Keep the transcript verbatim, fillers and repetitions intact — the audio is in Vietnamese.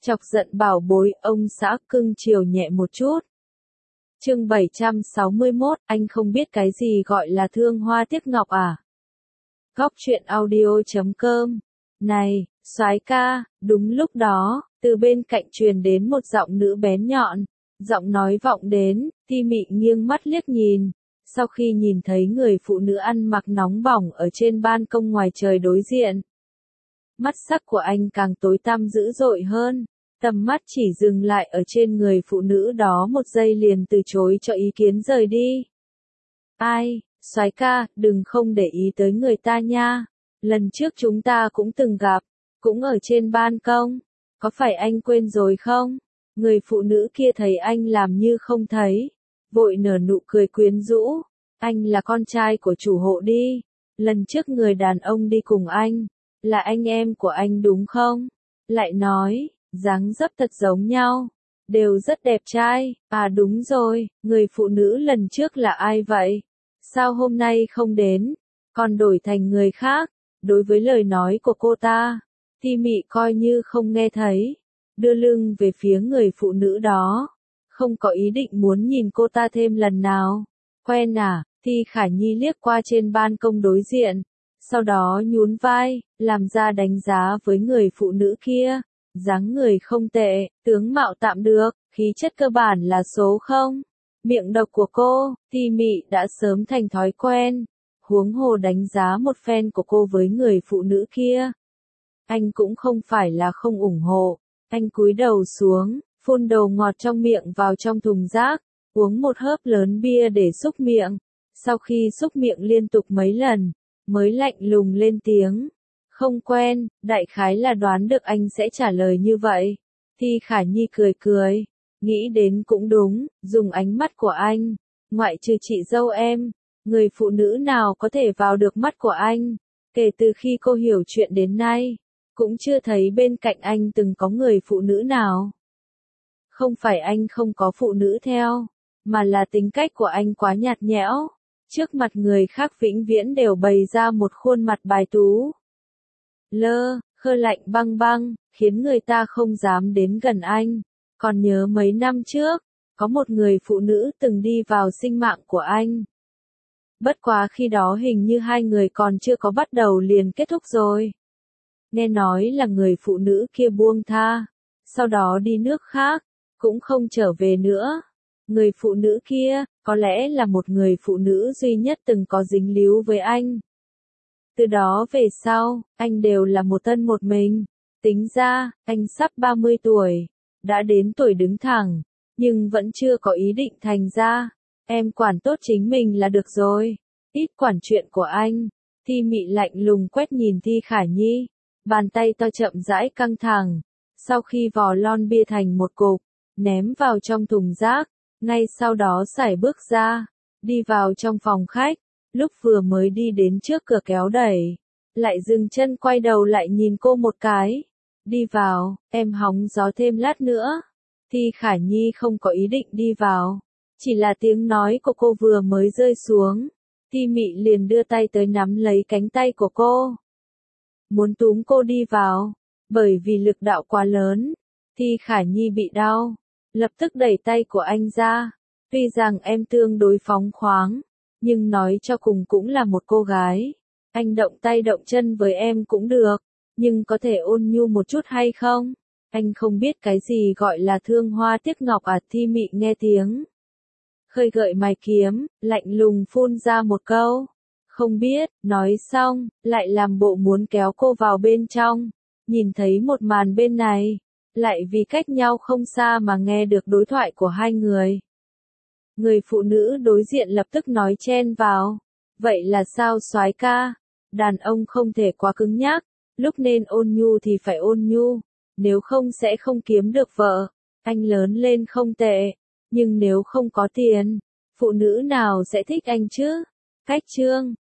Chọc giận bảo bối, ông xã cưng chiều nhẹ một chút. Chương bảy trăm sáu mươi mốt, anh không biết cái gì gọi là thương hoa tiếc ngọc à? Góc truyện audio chấm com. Này, soái ca, đúng lúc đó, từ bên cạnh truyền đến một giọng nữ bén nhọn, giọng nói vọng đến, Ti Mị nghiêng mắt liếc nhìn. Sau khi nhìn thấy người phụ nữ ăn mặc nóng bỏng ở trên ban công ngoài trời đối diện, mắt sắc của anh càng tối tăm dữ dội hơn. Tầm mắt chỉ dừng lại ở trên người phụ nữ đó một giây liền từ chối cho ý kiến rời đi. Ai, soái ca, đừng không để ý tới người ta nha. Lần trước chúng ta cũng từng gặp, cũng ở trên ban công. Có phải anh quên rồi không? Người phụ nữ kia thấy anh làm như không thấy, vội nở nụ cười quyến rũ. Anh là con trai của chủ hộ đi. Lần trước người đàn ông đi cùng anh, là anh em của anh đúng không? Lại nói, dáng dấp thật giống nhau, đều rất đẹp trai. À đúng rồi, người phụ nữ lần trước là ai vậy? Sao hôm nay không đến, còn đổi thành người khác? Đối với lời nói của cô ta, Ti Mị coi như không nghe thấy, đưa lưng về phía người phụ nữ đó, không có ý định muốn nhìn cô ta thêm lần nào. Quen à? Thi Khả Nhi liếc qua trên ban công đối diện, sau đó nhún vai, làm ra đánh giá với người phụ nữ kia. Dáng người không tệ, tướng mạo tạm được, khí chất cơ bản là số không. Miệng độc của cô, Ti Mị đã sớm thành thói quen, huống hồ đánh giá một phen của cô với người phụ nữ kia. Anh cũng không phải là không ủng hộ, anh cúi đầu xuống, phun đồ ngọt trong miệng vào trong thùng rác, uống một hớp lớn bia để xúc miệng. Sau khi xúc miệng liên tục mấy lần, mới lạnh lùng lên tiếng. Không quen, đại khái là đoán được anh sẽ trả lời như vậy. Thi Khả Nhi cười cười, nghĩ đến cũng đúng, dùng ánh mắt của anh, ngoại trừ chị dâu em, người phụ nữ nào có thể vào được mắt của anh. Kể từ khi cô hiểu chuyện đến nay, cũng chưa thấy bên cạnh anh từng có người phụ nữ nào. Không phải anh không có phụ nữ theo, mà là tính cách của anh quá nhạt nhẽo, trước mặt người khác vĩnh viễn đều bày ra một khuôn mặt bài tú. Lơ, khơ lạnh băng băng, khiến người ta không dám đến gần anh. Còn nhớ mấy năm trước, có một người phụ nữ từng đi vào sinh mạng của anh. Bất quá khi đó hình như hai người còn chưa có bắt đầu liền kết thúc rồi. Nghe nói là người phụ nữ kia buông tha, sau đó đi nước khác, cũng không trở về nữa. Người phụ nữ kia, có lẽ là một người phụ nữ duy nhất từng có dính líu với anh. Từ đó về sau, anh đều là một thân một mình. Tính ra, anh sắp ba mươi tuổi, đã đến tuổi đứng thẳng, nhưng vẫn chưa có ý định thành ra. Em quản tốt chính mình là được rồi, ít quản chuyện của anh. Ti Mị lạnh lùng quét nhìn Thi Khả Nhi, bàn tay to chậm rãi căng thẳng. Sau khi vò lon bia thành một cục, ném vào trong thùng rác, ngay sau đó sải bước ra, đi vào trong phòng khách. Lúc vừa mới đi đến trước cửa kéo đẩy, lại dừng chân quay đầu lại nhìn cô một cái. Đi vào, em hóng gió thêm lát nữa. Thi Khả Nhi không có ý định đi vào, chỉ là tiếng nói của cô vừa mới rơi xuống, Ti Mị liền đưa tay tới nắm lấy cánh tay của cô, muốn túm cô đi vào. Bởi vì lực đạo quá lớn, Thi Khả Nhi bị đau, lập tức đẩy tay của anh ra. Tuy rằng em tương đối phóng khoáng, nhưng nói cho cùng cũng là một cô gái. Anh động tay động chân với em cũng được, nhưng có thể ôn nhu một chút hay không? Anh không biết cái gì gọi là thương hoa tiếc ngọc à? Thi Mị nghe tiếng khơi gợi mày kiếm, lạnh lùng phun ra một câu. Không biết, nói xong, lại làm bộ muốn kéo cô vào bên trong. Nhìn thấy một màn bên này, lại vì cách nhau không xa mà nghe được đối thoại của hai người. Người phụ nữ đối diện lập tức nói chen vào. Vậy là sao soái ca? Đàn ông không thể quá cứng nhắc, lúc nên ôn nhu thì phải ôn nhu, nếu không sẽ không kiếm được vợ. Anh lớn lên không tệ, nhưng nếu không có tiền, phụ nữ nào sẽ thích anh chứ? Cách chương